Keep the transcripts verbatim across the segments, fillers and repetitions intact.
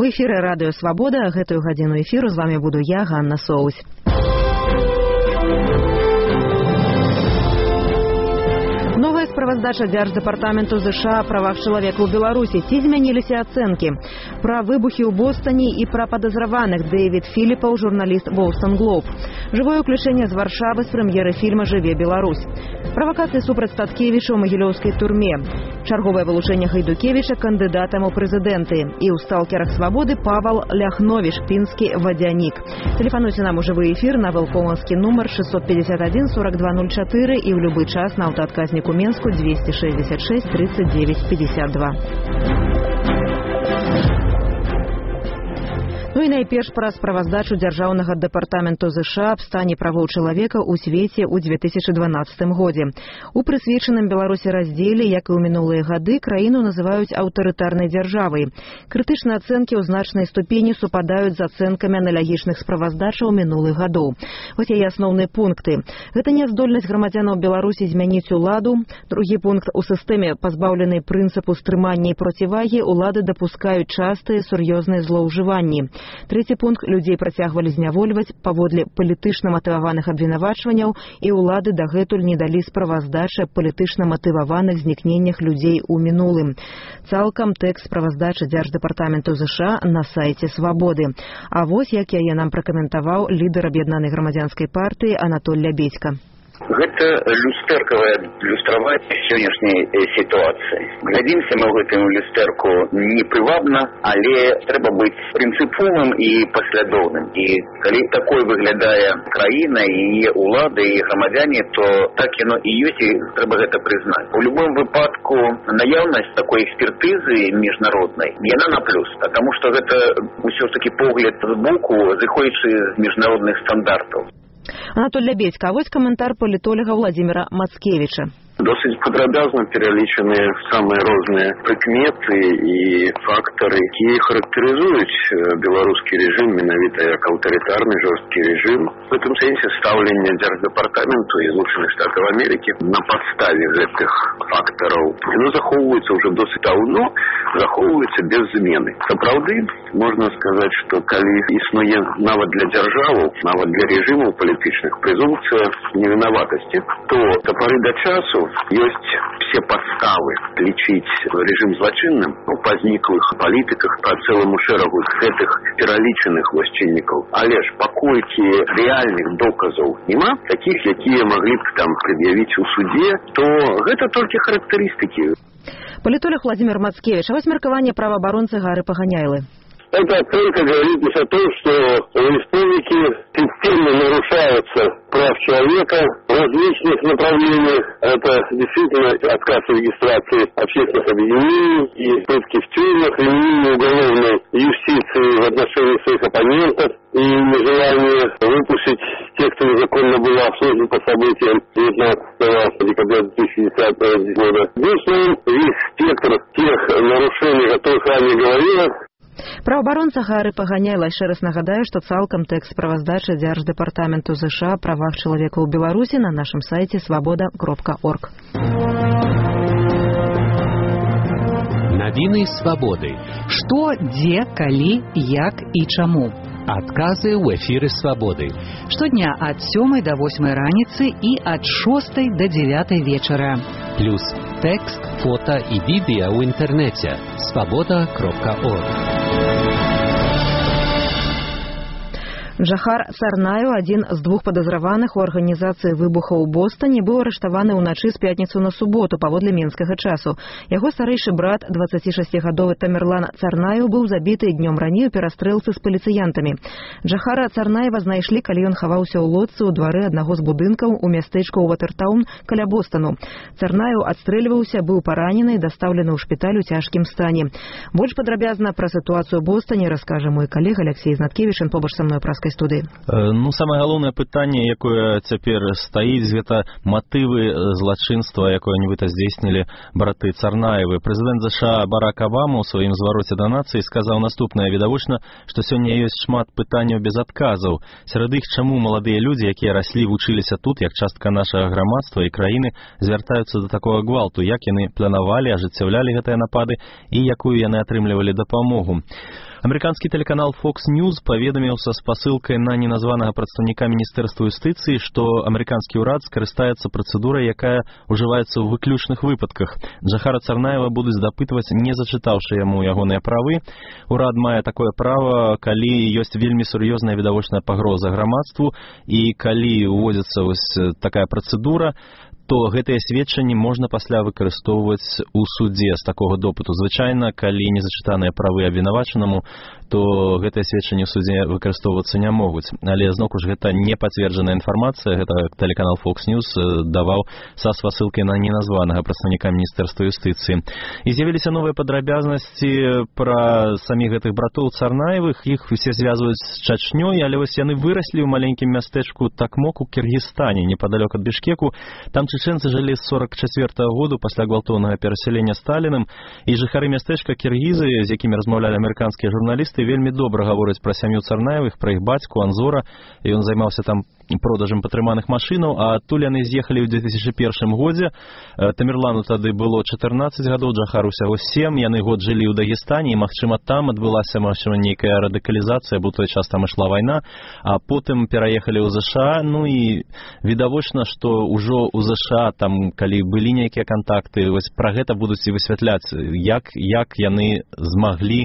У эфіры радыё Свабода, гэтую гадзіну эфіру з вами буду я, Ганна Соусь. Новая справаздача Дзярждэпартаменту ЗША о правах чалавека ў Беларусі. Ці змяніліся ацэнкі? Пра выбухі ў Бостоне і пра падазраваных Дэвід Філіпаў, журналіст Бостон Глоб. Жывое ўключэнне з Варшавы з прэм'еры фільма «Жыве Беларусь». Правакацыі супраць Статкевіча ў магілёўскай турме. Чарговае вылучэнне Гайдукевіча кандыдатам у прэзідэнты. І ў сталкерах свабоды Павал Ляхновіч, пінскі вадзянік. Тэлефануйце нам у жывы эфір на вэлкомаўскі нумар шестьсот пятьдесят один сорок два ноль четыре і ў любы час на аўтаадказніку Менску двести шестьдесят шесть тридцать девять пятьдесят два. Ну і найперш пра справаздачу Дзяржаўнага дэпартаменту ЗША аб стане правоў чалавека ў свеце ў две тысячи дванаццатым годзе. У прысвечаным Беларусі раздзеле, як і ў мінулыя гады, краіну называюць аўтарытарнай дзяржавай. Крытычныя ацэнкі ў значнай ступені супадаюць з ацэнкамі аналагічных справаздачаў мінулых гадоў. Вось яе асноўныя пункты. Гэта няздольнасць грамадзянаў Беларусі змяніць уладу. Другі пункт: у сістэме, пазбаўленай прынцыпу стрымання і процівагі, улады дапускаюць частыя сур'ёзныя злоўжыванні. Трэці пункт: людзей працягвалі знявольваць паводле палітычна матываваных абвінавачванняў, і ўлады дагэтуль не далі справаздачы аб палітычна матываваных знікненнях людзей у мінулым. Цалкам тэкст справаздачы Дзярждэпартаменту ЗША на сайце Свабоды. А вось як яе нам пракаментаваў лідар аб'яднанай грамадзянскай партыі Анатоль Лябедзька. Гэта люстэркавае люстраванне сённяшняй сітуацыі. Глядзімся мы ў гэтым люстэрку непрывабна, але трэба быць прынцыповым і паслядоўным. І калі такой выглядае краіна і яе ўлады і грамадзяне, то так яно і ёсць, і трэба гэта прызнаць. У любым выпадку наяўнасць такой экспертызы міжнароднай, яна на плюс, таму што гэта ўсё ж такі погляд з боку, зыходзячы з міжнародных стандартаў. Анатоль Лябедзька, а вось каментар палітолога Владзіміра Мацкевіча. Досыць падрабязна пералічаны самыя розныя прыкметы і фактары, якія характарызуюць беларускі рэжым менавіта як аўтарытарны жорсткі рэжым. В этом сэнсе стаўленне Дзярждэпартаменту і Злучаных Штатаў Амерыкі на падставе гэтых фактараў яно захоўваецца ўжо досыць даўно, захоўваецца без змены. Сапраўды, можна сказаць, што калі існуе нават для дзяржаваў, нават для рэжымаў палітычных прэзумпцыя невінаватасці, то да пары да часу ёсць все падставы лічыць рэжым злачынным у пазніклых палітыках па цэламу шэрагу гэтых пералічаных вось чыннікаў. Але ж паколькі рэальных доказаў няма, такіх, якія маглі б там прад'явіць у суде, то гэта толькі характарыстыкі. Палітолог Владзімір Мацкевіч, а вось меркаванне праваабаронцы Гары Паганяйлы. Эта оценка говорит лишь о том, что в республике системно нарушаются прав человека в различных направлениях. Это действительно отказ в регистрации общественных объединений и пытки в тюрьмах, применение уголовной юстиции в отношении своих оппонентов и нежелание выпустить тех, кто незаконно был обслужен по событиям девятнадцатого декабря две тысячи десятого года. Здесь весь спектр тех нарушений, о которых ранее говорилось. Праваабаронца Гары Паганяйла яшчэ раз нагадае, што цалкам тэкст справаздачы Дзярждэпартаменту ЗША о правах чалавека ў Беларусі на нашым сайце свабода кропка орг. Навіны свабоды. Што, дзе, калі, як і чаму. Адказы ў эфіры Свабоды. Штодня ад сёмай да восьмай раніцы і ад шостай да дзявятай вечара. Плюс тэкст, фота і відэа ў інтэрнэце свабода кропка орг. Джахар Царнаеў, адзін з двух падазраваных у арганізацыі выбуха ў Бостоне, быў арыштаваны ўначы з пятніцу на суботу паводле менскага часу. Яго старэйшы брат, дваццацішасцігадовы Тамерлан Царнаеў, быў забіты днём раней у перастрэлцы з паліцыянтамі. Джахара Царнаева знайшлі, калі ён хаваўся ў лодцы ў двары аднаго з будынкаў у мястэчку Уотертаун каля Бостону. Царнаеў адстрэльваўся, быў паранены і дастаўлены ў шпіталь у цяжкім стане. Больш падрабязна пра сітуацыю ў Бостоне раскажа мой калега Алексей Знаткевіч, ён побач са мной праз студыі. Ну, самае галоўнае пытанне, якое цяпер стаіць, гэта матывы злачынства, якое нібыта здзейснілі браты Царнаевы. Прэзідэнт ЗША Барак Абама ў сваім звароце да нацыі сказаў наступнае: відавочна, што сёння ёсць шмат пытанняў без адказаў. Сярод іх, чаму маладыя людзі, якія раслі, вучыліся тут, як частка нашага грамадства і краіны, звяртаюцца да такога гвалту, як яны планавалі, ажыццяўлялі гэтыя напады і якую яны атрымлівалі дапамогу. Амерыканскі тэлеканал Fox News паведаміў са спасылкай на неназванага прадстаўніка міністэрства юстыцыі, што амерыканскі ўрад скарыстаецца працэдурай, якая ўжываецца ў выключных выпадках. Джахара Царнаева будуць дапытваць, не зачытаўшы яму ягоныя правы. Урад мае такое права, калі ёсць вельмі сур'ёзная відавочная пагроза грамадству, і калі ўводзіцца вось такая працэдура, то гэтыя сведчанні можна пасля выкарыстоўваць у судзе з такога допыту. Звычайна, калі не зачытаныя правы абвінавачанаму, то гэтыя сведчанні ў судзе выкарыстоўвацца не могуць. Але, зноку ж, гэта не пацверджаная інфармацыя, гэта тэлеканал Fox News даваў са спасылкай на неназванага прадстаўніка міністэрства юстыцыі. І з'явіліся новыя падрабязнасці пра саміх гэтых братоў Царнаевых, іх усе звязваюць з Чачнёй, але вось яны выраслі ў маленькім мястэчку Такмок у Кіргізстане, непадалёк ад Бішкеку. Там чеченцы жылі з сорок чацвёртага году пасля гвалтоўнага перасялення Сталіным, і жыхары мястэчка кіргізы, з якімі размаўлялі амерыканскія журналісты, вельмі добра гавораць пра сям'ю Царнаевых, пра іх бацьку Анзора, і ён займаўся там продажам патрыманых машынаў, а адтуль яны з'ехалі ў две тысячы першым годзе. Тамерлану тады было чатырнаццаць гадоў, Джахару ўсяго сем, яны год жылі ў Дагестане, і, магчыма, там адбылася, магчыма, нейкая радыкалізацыя, бо той час там ішла вайна, а потым пераехалі ў ЗША, ну і відавочна, што ўжо ў ЗША, там, калі былі нейкія кантакты, вось пра гэта будуць і высвятляць, як, як яны змаглі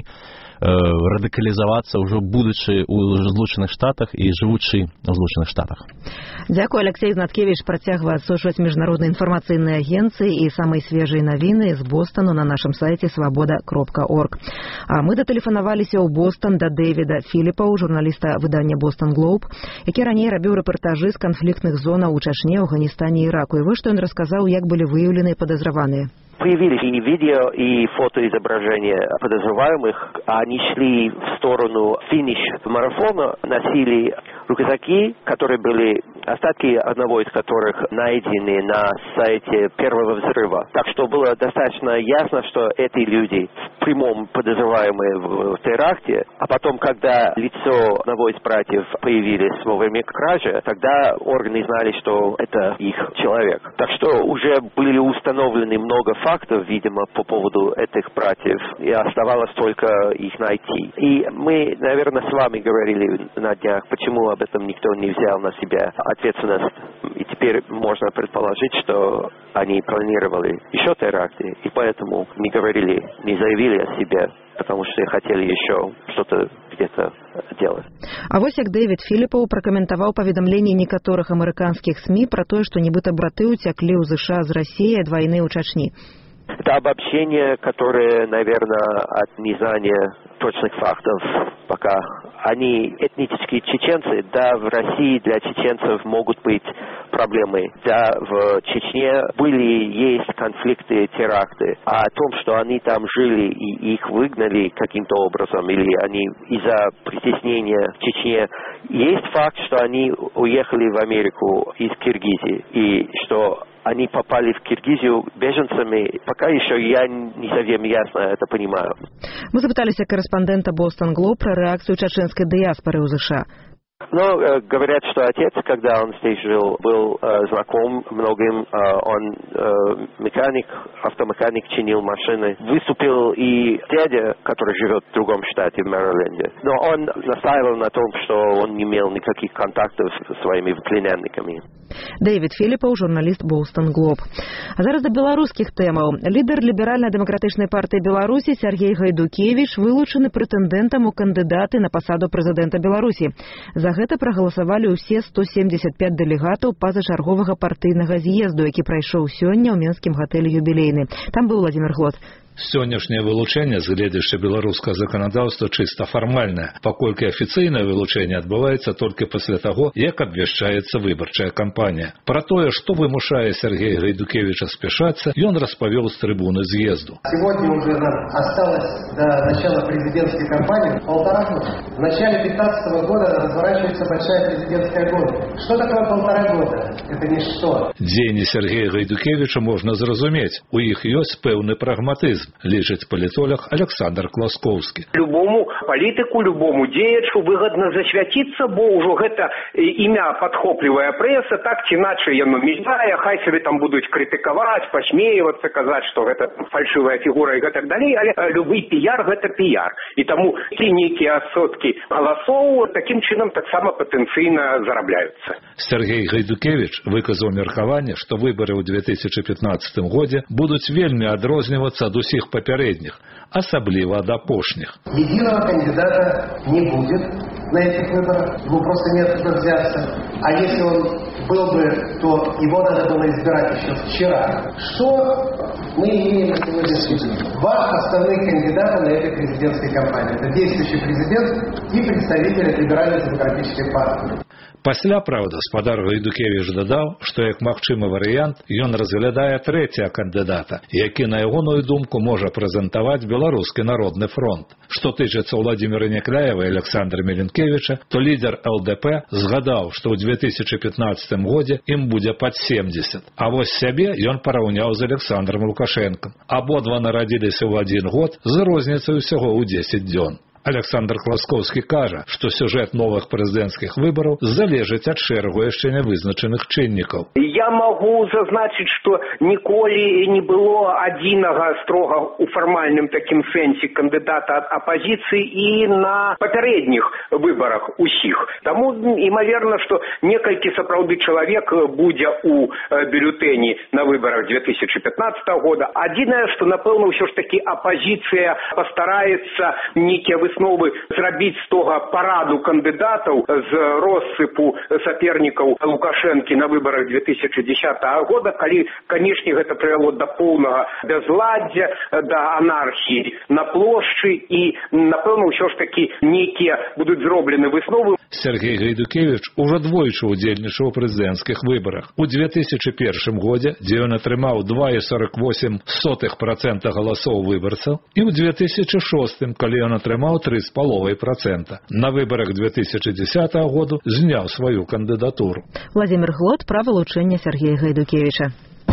радыкалізавацца ўжо будучы ў Злучаных Штатах і жывучы ў Злучаных Штатах. Дзякую, Алексей Знаткевич працягвае адсочваць міжнародныя інфармацыйныя агенцыі і самыя свежыя навіны з Бостону на нашым сайце свабода кропка орг. А мы датэлефанаваліся ў Бостон да Дэвіда Філіпаў, журналіста выдання Бостон Глоуб, які раней рабіў рэпартажы з канфліктных зонаў у Чачне, Афганістане і Іраку. І вось што ён расказаў, як былі выяўлены падазраваныя. Появились и видео, и фотоизображения подозреваемых. Они шли в сторону финиш марафона, носили рюкзаки, которые были, остатки одного из которых найдены на сайте первого взрыва. Так что было достаточно ясно, что эти люди в прямом подозреваемые в теракте, а потом, когда лицо одного из братьев появились во время кражи, тогда органы знали, что это их человек. Так что уже были установлены много фактов, видимо, по поводу этих братьев, и оставалось только их найти. И мы, наверное, с вами говорили на днях, почему об этом никто не взял на себя ответственность. И теперь можно предположить, что они планировали еще теракты, и поэтому не говорили, не заявили о себе, потому что хотели еще что-то где-то делать. А вось як Дэвід Філіпаў пракаментаваў паведамленні некаторых амерыканскіх СМИ про тое, што нібыта браты ўцяклі ў ЗША з Россией ад войны ў Чачні. Это обобщение, которое, наверное, от незнания точных фактов пока. Они этнические чеченцы, да, в России для чеченцев могут быть проблемы. Да, в Чечне были, есть конфликты, теракты. А о том, что они там жили и их выгнали каким-то образом, или они из-за притеснения в Чечне, есть факт, что они уехали в Америку из Киргизии, и что они попали в Киргизию беженцами. Пока еще я не совсем ясно это понимаю. Мы запытались корреспондента Бостон Глоб про реакцию чеченской диаспоры у США. Ну, э, говорят, что отец, когда он здесь жил, был э, знаком многим. Э, он э, механик, автомеханик, чинил машины. Выступил и дядя, который живет в другом штате, в Мэриленде. Но он настаивал на том, что он не имел никаких контактов со своими племянниками. Дэвід Філіпаў, журналіст Бостон Глоб. А зараз да беларускіх тэмаў. Лідар ліберальна-дэмакратычнай партыі Беларусі Сергей Гайдукевіч вылучаны прэтэндэнтам у кандыдаты на пасаду прэзідэнта Беларусі. За гэта прагаласавалі ўсе сто семьдесят пять дэлегатаў пазачарговага партыйнага з'езду, які прайшоў сёння ў менскім гатэлі «Юбілейны». Там быў Владимир Глот. Сённяшняе вылучэнне з гледзяча беларускага заканадаўства чыста фармальнае, паколькі афіцыйнае вылучэнне адбываецца толькі пасля таго, як абвяшчаецца выбарчая кампанія. Пра тое, што вымушае Сергея Гайдукевича спяшацца, ён распавёў з трыбуны з'езду. Сегодня уже осталось до начала президентской кампании полтора года. В начале пятнадцатого года разворачивается большая президентская гонка. Что такое полтора года? Это ничто. Дзеянні Сергея Гайдукевича можна зразумець. У іх ёсць пэўны прагматызм. папулізм, лічыць палітолог Александр Класкоўскі. Любому палітыку, любому дзеячу выгадна засвяціцца, бо ўжо гэта імя падхоплівая прэса, так ці іначай яно мільгае, хай сабе там будуць крытыкаваць, пасмейвацца, казаць, што гэта фальшывая фігура і гэтак далей, але любы піяр гэта піяр. І таму ці нейкія соткі галасоў такім чынам таксама патэнцыйна зарабляюцца. Сергей Гайдукевич выказаў меркаванне, што выбары ў две тысячы пятнадцатым годзе будуць вельмі адрознівацца ад усіх папярэдніх, асабліва ад апошніх. Единого кандидата не будет на этих выборах, ему просто нет куда взяться. А если он был бы, то его надо было избирать еще вчера. Что мы имеем на сегодняшний день? Два основных кандидата на этой президентской кампании. Это действующий президент и представитель либерально-демократической партии. Пасля, правда, спадар Гайдукевич дадаў, што як магчымы варыянт ён разглядае трэцяга кандыдата, які, на ягоную думку, можа прэзентаваць Беларускі народны фронт. Што тычыцца Владзіміра Някляева і Александра Меленкевіча, то лідар эл дэ пэ згадаў, што ў две тысячы пятнадцатым годзе ім будзе пад семдзесят. А вось сябе ён параўняў з Александром Лукашенком. Абодва нарадзіліся ў адзін год з розніцай усяго ў дзесяць дзён. Александр Класкоўскі кажа, што сюжэт новых прэзідэнцкіх выбараў залежыць ад шэрагу яшчэ нявызначаных чыннікаў. Я магу зазначыць, што ніколі не было адзінага строга у фармальным такім сэнсе кандыдата ад апазіцыі і на папярэдніх выбарах усіх. Таму імаверна, што некалькі сапраўды чалавек будзе у бюлетэні на выбарах две тысячы пятнадцатага года. Адзінае, што, напэўна, ўсё ж такі апазіцыя пастараецца нейкія высновы зрабіць з тога параду кандыдатаў з россыпу сапернікаў Лукашэнкі на выбарах две тысячы дзесятага года, калі, канешне, гэта прывяло да поўнага бязладдзя, да анархіі на плошчы і, напэўна, ўсё ж такі нейкія будуць зроблены высновы. Сергей Гайдукевич ужо двойчы ўдзельнічаў у прэзідэнцкіх выбарах. У две тысячы першым годзе, дзе ён атрымаў два і сорок восемь сотых працэнта галасоў выбарцаў, і ў две тысячы шостым, калі ён атрымаў тры з паловай працэнта. На выбарах две тысячы дзесятага году зняў сваю кандыдатуру. Владимир Глот пра вылучэнне Сергея Гайдукевича.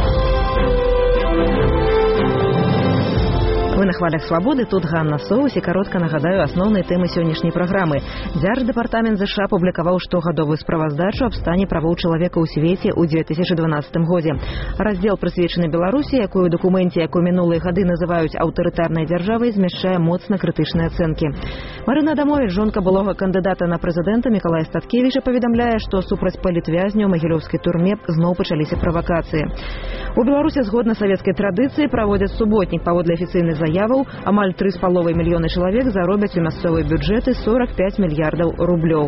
Вы на хвалях свабоды, тут Ганна Соус, і каротка нагадаю асноўныя тэмы сённяшняй праграмы. Дзярждэпартамент ЗША публікаваў штогадовую справаздачу аб стане правоў чалавека ў свеце ў две тысячы дванаццатым годзе. Раздзел, прысвечаны Беларусі, якую ў дакуменце, як у мінулыя гады называюць аўтарытарнай дзяржавай, змяшчае моцна крытычныя ацэнкі. Марына Адамович, жонка былога кандыдата на прэзідэнта Мікалая Статкевіча, паведамляе, што супраць палітвязняў у магілёўскай турме зноў пачаліся правакацыі. У Беларусі, згодна савецкай традыцыі, праводзяць суботнік. Паводле афіцыйных заяваў, амаль тры з паловай мільёны чалавек заробяць у мясцовыя бюджэты сорок пяць мільярдаў рублёў.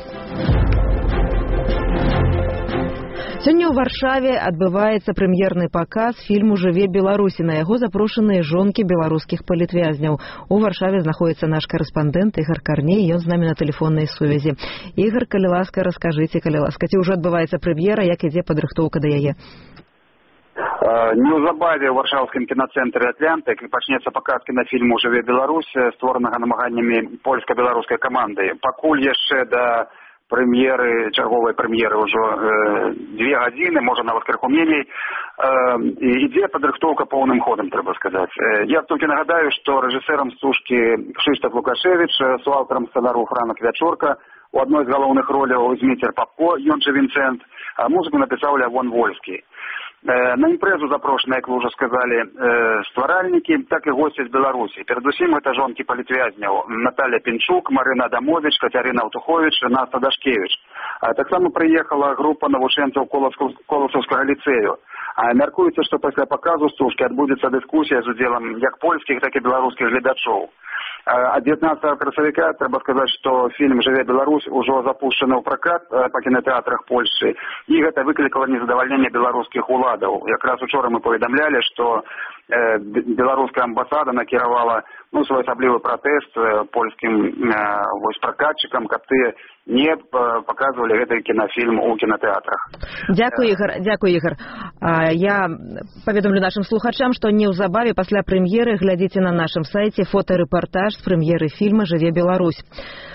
Сёння ў Варшаве адбываецца прэм'ерны паказ фільму «Жыве Беларусі». На яго запрошаныя жонкі беларускіх палітвязняў. У Варшаве знаходіцца наш карэспандэнт Ігар Карней, ён з намі на тэлефоннай сувязі. Ігар, калі ласка, раскажыце, калі ласка, ці ўжо адбываецца прэм'ера, як ідзе падрыхтоўка да яе? Неўзабаве ў варшаўскім кінацэнтры «Атлантык» пачнецца паказ кінафільму «Жыве Беларусь», створанага намаганнямі польска-беларускай каманды. Пакуль яшчэ да прэм'еры, чарговай прэм'еры ўжо э, две гадзіны, можа нават крыху меней, э, ідзе падрыхтоўка поўным ходам, трэба сказаць. Э, я толькі нагадаю, што рэжысэрам стужкі Кшыштаф Лукашевіч, суаўтарам сцэнарыю Франак Вячорка, у адной з галоўных роляў Зміцер Папко, ён жа Вінцэнт, а музыку напісаў Лявон Вольскі. На імпрэзу запрошаны, як вы ўжо сказалі, стваральнікі, так і госці з Беларусі. Перадусім гэта жонкі палітвязняў Наталя Пінчук, Марына Адамович, Кацярына Аўтухович, Наста Дашкевіч. Таксама прыехала група навучэнцаў Коласаўскага ліцэю. Мяркуецца, што пасля паказу стужкі адбудзецца дыскусія з удзелам як польскіх, так і беларускіх гледачоў. А дзевятнаццатага красавіка трэба сказаць, што фільм «Жыве Беларусь» ужо запушчаны ў пракат па кінатэатрах Польшчы, і гэта выклікала незадавальненне беларускіх уладаў. Якраз учора мы паведамлялі, што э, беларуская амбасада накіравала ну, своеасаблівы пратэст э, польскім э, вось, пракатчыкам, каб тыя не показывали гэты кінафільм у кінатэатрах. Дзякуй, Ігар, дзякуй, Ігар. А, я паведамлю нашым слухачам, што неўзабаве пасля прэм'еры глядзіце на нашым сайце фотарэпартаж з прэм'еры фільма «Жыве Беларусь».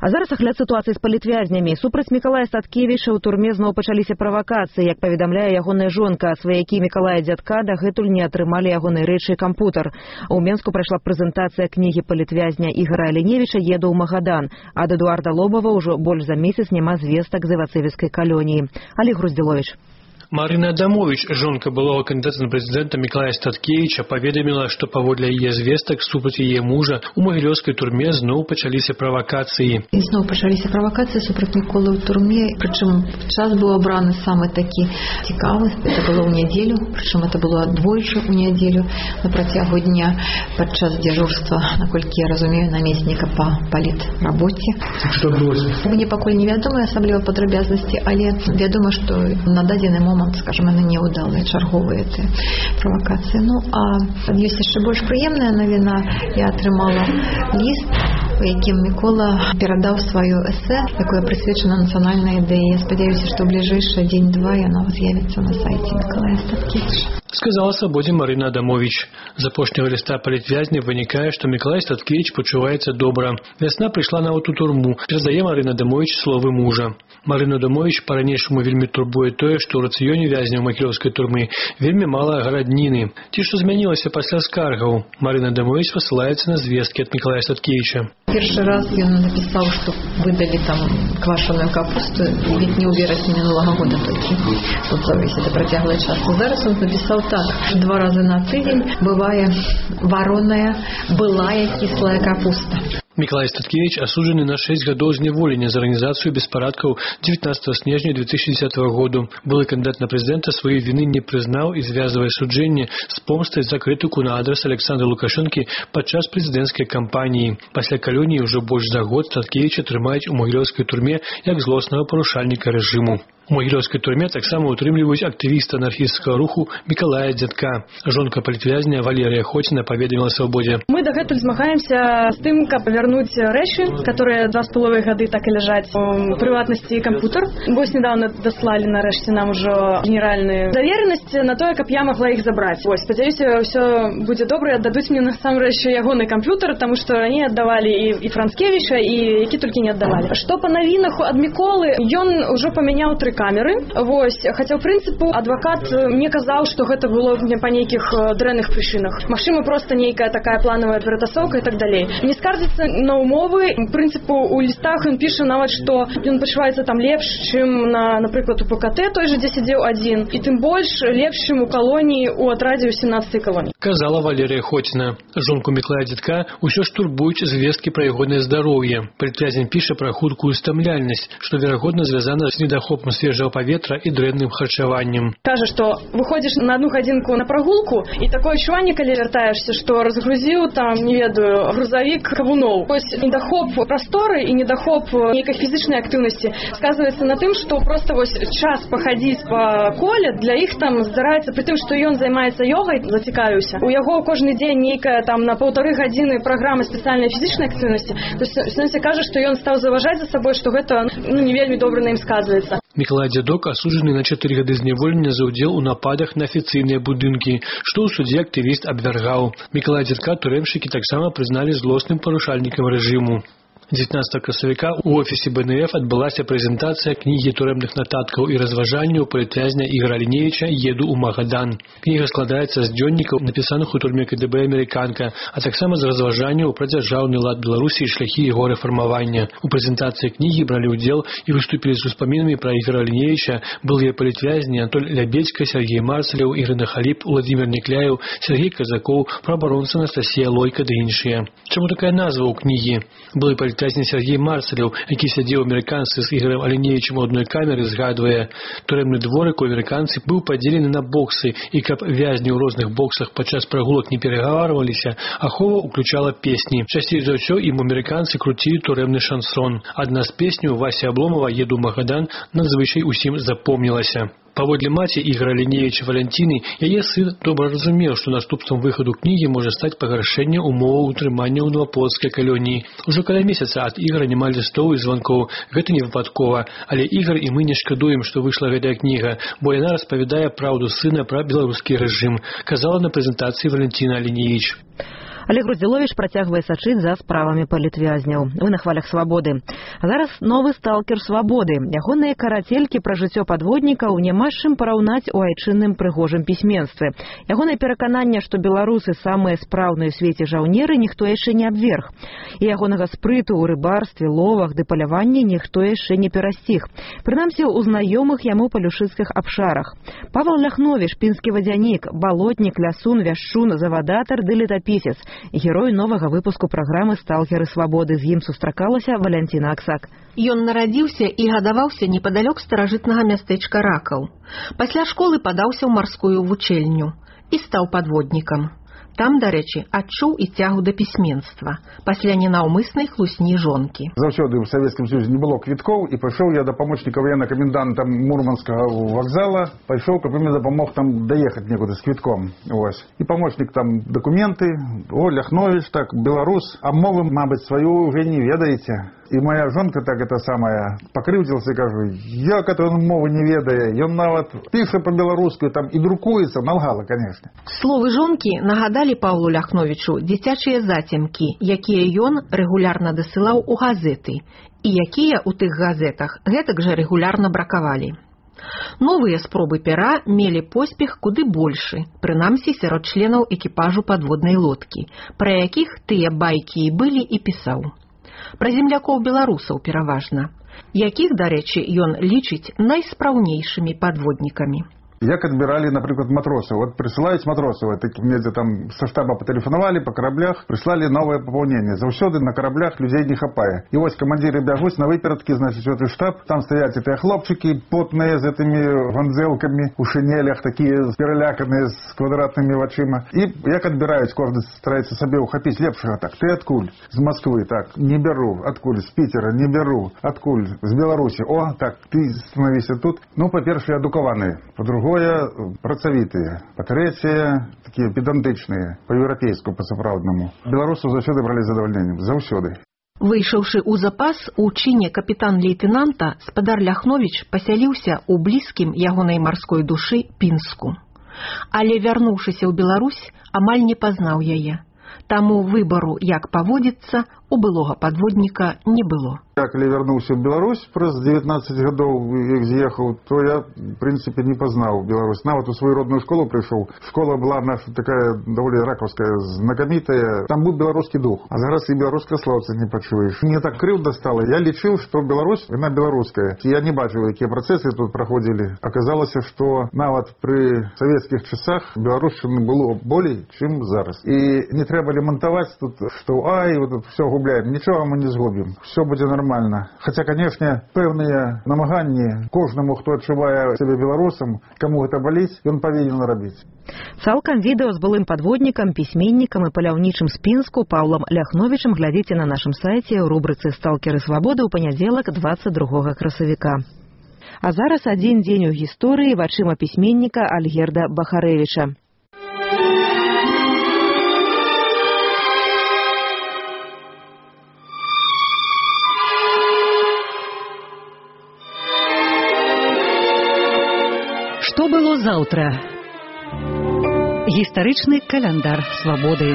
А зараз агляд сітуацыі з палітвязнямі. Супраць Мікалая Статкевіча ў турме зноў пачаліся правакацыі. Як паведамляе ягоная жонка, сваякі Мікалая Дзядка дагэтуль не атрымалі ягонай рэчы і кампутар. У Менску прайшла прэзентацыя кнігі палітвязня Ігара Аліневіча «Еду ў Магадан». Ад Эдуарда Лобава ўжо больш за месяц няма звестак з івацэвіцкай калоніі. Олег Груздзіловіч. Марина Адамович, жонка былого кандидата на президента Миколая Статкевича, поведомила, что паводле яе звестак супраць яе мужа у магілёўскай турме зноў пачаліся правакацыі. І зноў пачаліся правакацыі супраць Міколы ў турме, прычым час быў абраны самы такі цікавы. Это было ў нядзелю, прычым это было двойчы ў нядзелю на працягу дня падчас дзяжурства, наколькі я разумею, намесніка па палітрабоце. Што адбылося? Мне пакуль невядомыя асабліва падрабязнасці, але вядома, што на дадзены момант, скажем, она не удалая чарговыя эти провокации. Ну, а есть еще больше приемная новина. Я атрымала лист, у якім Микола перадаў свое эссе, якое прысвечана нацыянальнай ідэі. Я спадзяюся, што ў бліжэйшы дзень-два яно з'явіцца на сайце Миколая Статкевича. Сказала свабодзе Марина Адамович. З апошняга ліста палітвязня вынікае, што Миколай Статкевич пачуваецца добра. Вясна прыйшла нават у турму. Перадае Марина Адамович словы мужа. Марина Адамович па-ранейшаму вельмі турбуе тое, што ў рацыёне вязняў магілёўскай турмы вельмі мала гарадніны. Ці што змянілася пасля скаргаў? Марина Адамович пасылаецца на звесткі ад Миколая Статкевича. Першы раз ён напісаў, што выдалі там квашаную капусту, ведь не ў верасні мінулага года толькі. Тут зависит ад працяглай часу. Зараз он напісаў так: два разы на тыдзень бывае вароная былая кислая капуста. Миколай Статкевич асуджаны на шесть гадоў зняволення за арганізацыю беспарадкаў дзевятнадцатага снежня две тысячи десятого году. Былы кандидат на президента сваёй вины не прызнаў і звязвае суджэнне з помстай за крытыку на адрес Александра Лукашэнкі падчас прэзідэнцкай кампаніі. Пасля калоніі ўжо больш за год Статкевіча трымаюць у магілёўскай турме як злоснага парушальніка рэжыму. У магілёўскай турме таксама утрымліваюць актывіста анархісцкага руху Мікалая Дзядка. Жонка палітвязня Валерія Хоціна паведаміла свабодзе. Мы дагэтуль змагаемся з тым, каб вярнуць рэчы, которые два з паловай гады так і ляжаць у прыватнасці кампутар. Вось недавно даслалі нарэшце нам ужо генеральную заверенасць на тое, каб я магла іх забраць. Вось, спадзяюся, ўсё будзе добра, аддадуць мне насамрэч ягоны камп'ютар, таму што раней аддавалі і, і Францкевіча, і які толькі не аддавалі. Што па навінах ад Міколы, ён ужо памяняў тры камеры. Вось, хаця ў прынцыпу адвакат мне казаў, што гэта было па нейкіх дрэнных прычынах. Магчыма, проста нейкая такая планавая ператасоўка і так далей. Не скардзіцца на умовы. У прынцыпу у лістах ён піша нават, што ён пачуваецца там лепш, чым на, напрыклад, у ПКТ той же, дзе сядзеў адзін, і тым больш лепш, чым у калоніі у атрадзе ў сямнадцатай калоніі. Казала Валерія Хоціна. Жонку Мікалая Дзядка ўсё ж турбуюць звесткі пра ягонае здароўе. Палітвязень піша пра хуткую стамляльнасць, што верагодна звязана з недахопам свежего паветра і дрэнным харчаваннем. Кажа, што выходзіш на одну гадзінку на прагулку, і такое адчуванне, калі вяртаешся, што разгрузіў там, не ведаю, грузавік кавуноў. Вось недахоп прасторы і недахоп нейкай фізічнай актыўнасці сказваецца на тым, што проста вось час пахадзіць па коле для іх там здараецца, пры тым, што ён займаецца ёгай, зацікавіўся. У яго кожны дзень нейкая там на паўтары гадзіны праграма спецыяльнай фізічнай актыўнасці. То есть кажа, што ён стаў заважаць за сабой, што гэта ну, не вельмі добра на ім сказваецца. Мікалай Дзядок асуджаны на чатыры гады зняволення за ўдзел у нападах на афіцыйныя будынкі, што ў судзе актывіст абвяргаў. Мікалая Дзядка турэмшчыкі таксама прызналі злосным парушальнікам рэжыму. дзевятнадцатага красавіка у офісе Бэ Эн Эф адбылася прэзентацыя кнігі турэмных нататкаў і разважанняў палітвязня Ігара Аліневіча «Еду ў Магадан». Кніга складаецца з дзённікаў, напісаных у турме Ка Гэ Бэ «Амерыканка», а таксама з разважанняў пра дзяржаўны лад Беларусі і шляхі яго рэфармавання. У прэзентацыі кнігі бралі ўдзел і выступілі з успамінамі пра Ігара Аліневіча былыя палітвязні Анатоль Лябедзька, Сергей Марцалеў, Ірына Халіп, Уладзімір Някляеў, Сергей Казакоў, праабаронца Анастасія Лойка ды іншыя. Чаму такая назва ў кнігі? Былы палітвязні Сергей Марцалеў, які сядзеў амерыканцы з Ігорем Аліневічем у адной камеры, згадвае: турэмны дворык у амерыканцы быў падзелены на боксы, і каб вязні ў розных боксах падчас прагулак не перагаварваліся, ахова ўключала песні. Часцей за ўсё ім амерыканцы круцілі турэмны шансон. Адна з песняў Васі Абломова «Еду ў Магадан» надзвычай усім запомнілася. Паводле маці Ігара Аліневіча Валянціны, яе сын добра разумеў, што наступствам выхаду кнігі можа стаць пагаршэнне ўмоваў утрымання ў новаполацкай калоніі. Ужо каля месяца ад Ігара няма лістоў і званкоў. Гэта не выпадкова. Але Ігар і мы не шкадуем, што выйшла гэтая кніга, бо яна распавядае праўду сына пра беларускі рэжым, казала на прэзентацыі Валянціна Аліневіч. Олег Груздзіловіч працягвае сачыць за справамі палітвязняў. Вы на хвалях свабоды. А зараз новы сталкер свабоды. Ягоныя карацелькі пра жыццё падводнікаў няма з чым параўнаць у айчынным прыгожым пісьменстве. Ягонае перакананне, што беларусы самыя спраўныя ў свеце жаўнеры, ніхто яшчэ не абверг. І ягонага спрыту ў рыбарстве, ловах ды паляванні ніхто яшчэ не перасціг. Прынамсі, у знаёмых яму палюшыцкіх абшарах. Павел Ляхновіч, пінскі вадзянік, балотнік, лясун, вяшчун, завадатар ды летапісец. Герой новага выпуску праграмы «Сталкеры свабоды». З ім сустракалася Валянціна Аксак. Ён нарадзіўся і гадаваўся непадалёк старажытнага мястэчка Ракаў. Пасля школы падаўся ў марскую вучэльню і стаў падводнікам. Там, дарэчы, адчуў і цягу да пісьменства пасля ненаўмыснай хлусні жонкі. Заўсёды ў Савецкім Союзе не было квіткоў, і пайшоў я да памочніка военно-каменданта Мурманскага вакзала, пайшоў, каб мне дапамог там даехаць некуды з квітком. Ось. І памочнік там дакументы, о, Ляхновіч, так, беларус, а мовы, мабыць, сваю уже не ведаеце. І моя жонка так это самая пакрыўдзілася і кажу, як это он мовы не ведае, ён нават піша па-беларуску там і друкуецца, налгала, конечно. Словы жонкі нагадалі Паўлу Ляхновічу дзіцячыя зацемкі, якія ён рэгулярна дасылаў у газеты, і якія ў тых газетах гэтак жа рэгулярна бракавалі. Новыя спробы пера мелі поспех куды большы, прынамсі сярод членаў экіпажу падводнай лодкі, пра якіх тыя байкі і былі і пісаў. Пра землякоў беларусаў пераважна, якіх, дарэчы, ён лічыць найспраўнейшымі падводнікамі. Як адбіралі, напрыклад, матросаў. Вот прысылаюць матросаў, такі мне там са штаба патэлефанавалі па караблях, прыслалі новае папаўненне. Заўсёды на караблях людзей не хапае. І вось камандзіры бягуць на выперадкі, значыць, гэты штаб, там стаяць тыя хлопчыкі потныя з гэтымі вандзэлкамі у шинелях, такія пераляканыя з квадратнымі вачыма. І як адбіраюць, кожны стараецца сабе ухапіць лепшага. Так, ты адкуль? З Масквы, так, не бяру. Адкуль? З Піцера, не бяру. Адкуль? З Беларусі. О, так, ты становіся тут. Ну, па-першае, адукаваны. Па-другое, працавітыя. Па-трэцяе, такія педантычныя, па-еўрапейску, па-сапраўднаму. Беларусаў заўсёды бралі задавальненнем. Заўсёды. Выйшаўшы ў запас у чыне капітан-лейтэнанта, спадар Ляхновіч пасяліўся ў блізкім ягонай марской душы Пінску. Але, вярнуўшыся ў Беларусь, амаль не пазнаў яе. Таму выбару, як паводзіцца, у былога падводніка не было. Я, калі вярнуўся ў Беларусь, праз дзевятнаццаць гадоў як з'ехаў, то я, в прынцыпе, не пазнаў Беларусь. Нават у сваю родную школу прыйшоў. Школа была наша такая даволі ракаўская, знакамітая. Там быў беларускі дух. А зараз і беларускае слоўца не пачуеш. Мне так крыўда стала. Я лічыў, што Беларусь, яна беларуская. Я не бачыў, якія працэсы тут праходзілі. Аказалася, што нават пры савецкіх часах беларушчыны было болей, чым зараз. І не трэба лемантаваць тут, што ай, вот все губляем. Нічога мы не згубім. Все будзе нормально. Хаця, канешне, пэўныя намаганні кожнаму, хто адчувае сябе беларусам, каму гэта баліць, ён павінен рабіць. Цалкам відэо з былым падводнікам, пісьменнікам і паляўнічым з Пінску Паўлам Ляхновічам глядзіце на нашым сайце ў рубрыцы «Сталкеры свабоды» ў панядзелак дваццаць другога красавіка. А зараз адзін дзень у гісторыі вачыма пісьменніка Альгерда Бахарэвіча. Што было заўтра? Гістарычны каляндар свабоды.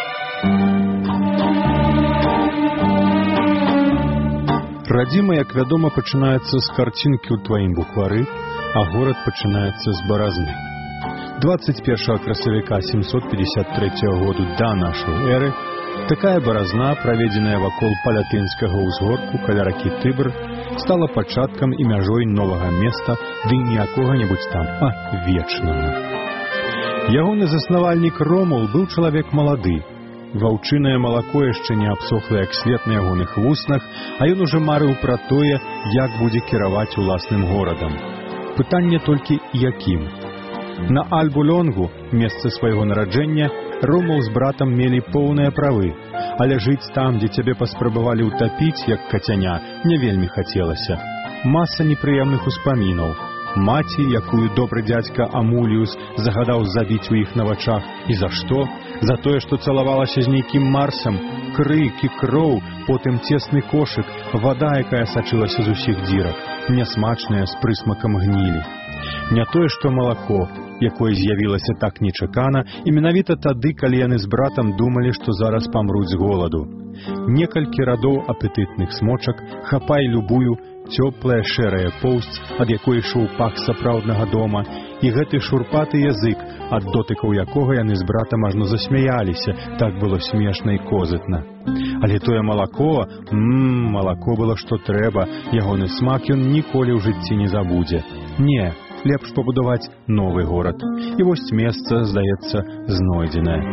Радзіма, як вядома, пачынаецца з карцінкі ў тваім буквары, а горад пачынаецца з баразны. дваццаць першага красавіка сямсот пятьдесят трэцяга году да нашай эры такая баразна, праведзеная вакол палятынскага ўзгорку каля ракі Тыбр, стала пачаткам і мяжой новага места, ды не якога-небудзь там, а вечнага. Ягоны заснавальнік Ромул быў чалавек малады. Ваўчынае малако яшчэ не абсохла як след на ягоных вуснах, а ён ужо марыў пра тое, як будзе кіраваць уласным горадам. Пытанне толькі якім. На Альбу-Лонгу, месца свайго нараджэння, Ромул з братам мелі поўныя правы, але жыць там, дзе цябе паспрабавалі ўтапіць, як кацяня, не вельмі хацелася. Маса непрыемных успамінаў. Маці, якую добры дзядзька Амуліус загадаў забіць у іх на вачах. І за што? За тое, што цалавалася з нейкім Марсам. Крык і кроў, потым цесны кошык, вада, якая сачылася з усіх дзірак, нясмачная з прысмакам гнілі. Не тое, што малако, якое з'явілася так нечакана, і менавіта тады, калі яны з братам думалі, што зараз памруць з голаду. Некалькі радоў апетытных смочак, хапай любую, цёплая шэрая поўсць, ад якой ішоў пах сапраўднага дома, і гэты шурпаты язык, ад дотыкаў якога яны з братам ажно засмяяліся, так было смешна і козытна. Але тое малако, ммм, малако было што трэба, ягоны смак ён ніколі ў жыцці не забудзе. Не, лепш пабудаваць новы горад. І вось месца, здаецца, знойдзенае.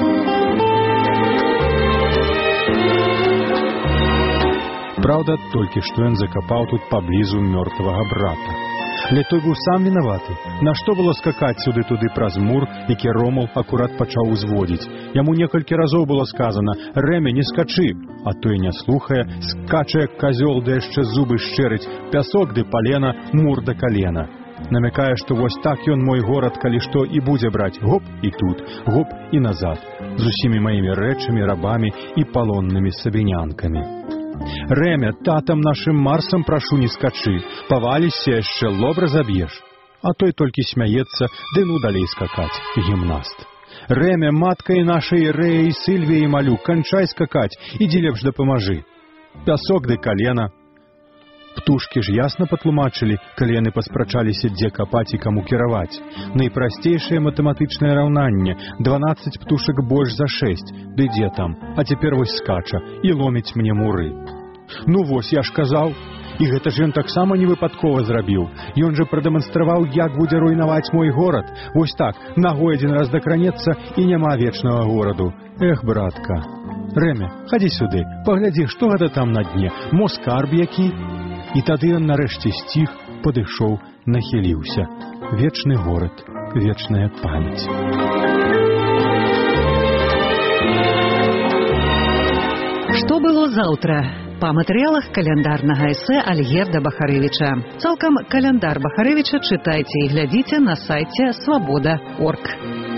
Праўда, толькі што ён закапаў тут паблізу мёртвага брата. Але той быў сам вінаваты. Нашто было скакаць сюды-туды праз мур, які Ромул акурат пачаў узводзіць. Яму некалькі разоў было сказана: «Рэмя, не скачы!» А той не слухае, скача як казёл, да яшчэ зубы шчэрыць, пясок ды палена, мур да калена. Намякае, што вось так ён мой горад, калі што, і будзе браць гоп і тут, гоп і назад, з усімі маімі рэчамі, рабамі і палоннымі сабінянкамі. «Рэмя, татам нашым Марсам прашу не скачы, паваліся яшчэ, лоб разаб'еш». А той толькі смяецца, ды ну далей скакаць, гімнаст. «Рэмя, маткай нашай Рэі, Сыльвіі малю, канчай скакаць, ідзі лепш дапамажы». Пясок ды калена. Птушкі ж ясна патлумачылі, калі яны паспрачаліся, дзе капаць і каму кіраваць. Найпрасцейшае матэматычнае раўнанне – дванаццаць птушак больш за шэсць. Ды дзе там? А цяпер вось скача і ломіць мне муры. Ну вось, я ж казаў. І гэта ж ён таксама невыпадкова зрабіў. Ён жа прадэманстраваў, як будзе руйнаваць мой горад. Вось так, нагой адзін раз дакранецца, і няма вечнага гораду. Эх, братка. Рэмя, хадзі сюды, паглядзі, што гэта там на дне. Мо скарб які? І тады ён нарэшце сціх, падышоў, нахіліўся. Вечны горад, вечная памяць. Што было заўтра? Па матэрыялах каляндарнага эсэ Альгерда Бахарэвіча. Цалкам каляндар Бахарэвіча чытайце і глядзіце на сайце свабода крапка орг.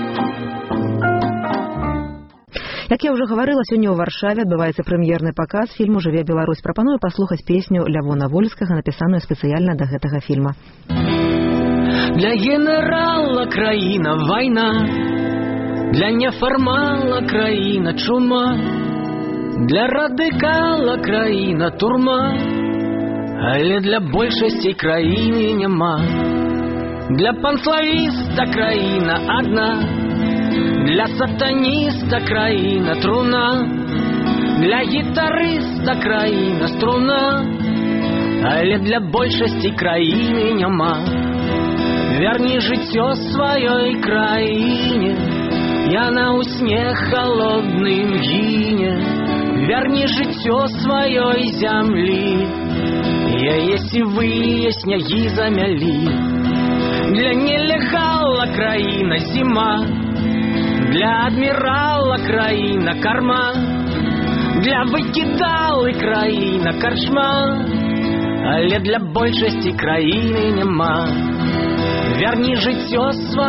Як я ўжо гаварыла, сёння ў Варшаве адбываецца прэм'ерны паказ фільму «Жыве Беларусь». Прапаную паслухаць песню Лявона Вольскага, напісаную спецыяльна да гэтага фільма. Для генерала краіна вайна, для нефармала краіна чума, для радыкала краіна турма, але для большасці краіны няма. Для панславіста краіна адна, для сатаніста краіна труна, для гітарыста краіна струна, але для большасці краіны няма. Верні жыццё сваёй краіне, яна ў снег халодным гіне. Верні жыццё сваёй зямлі, яе сівыя снягі замялі. Для нелегала краіна зіма, для адмірала краіна карма, для выкідалы краіна карчма, але для большасці краіны няма. Верні жыццё сваёй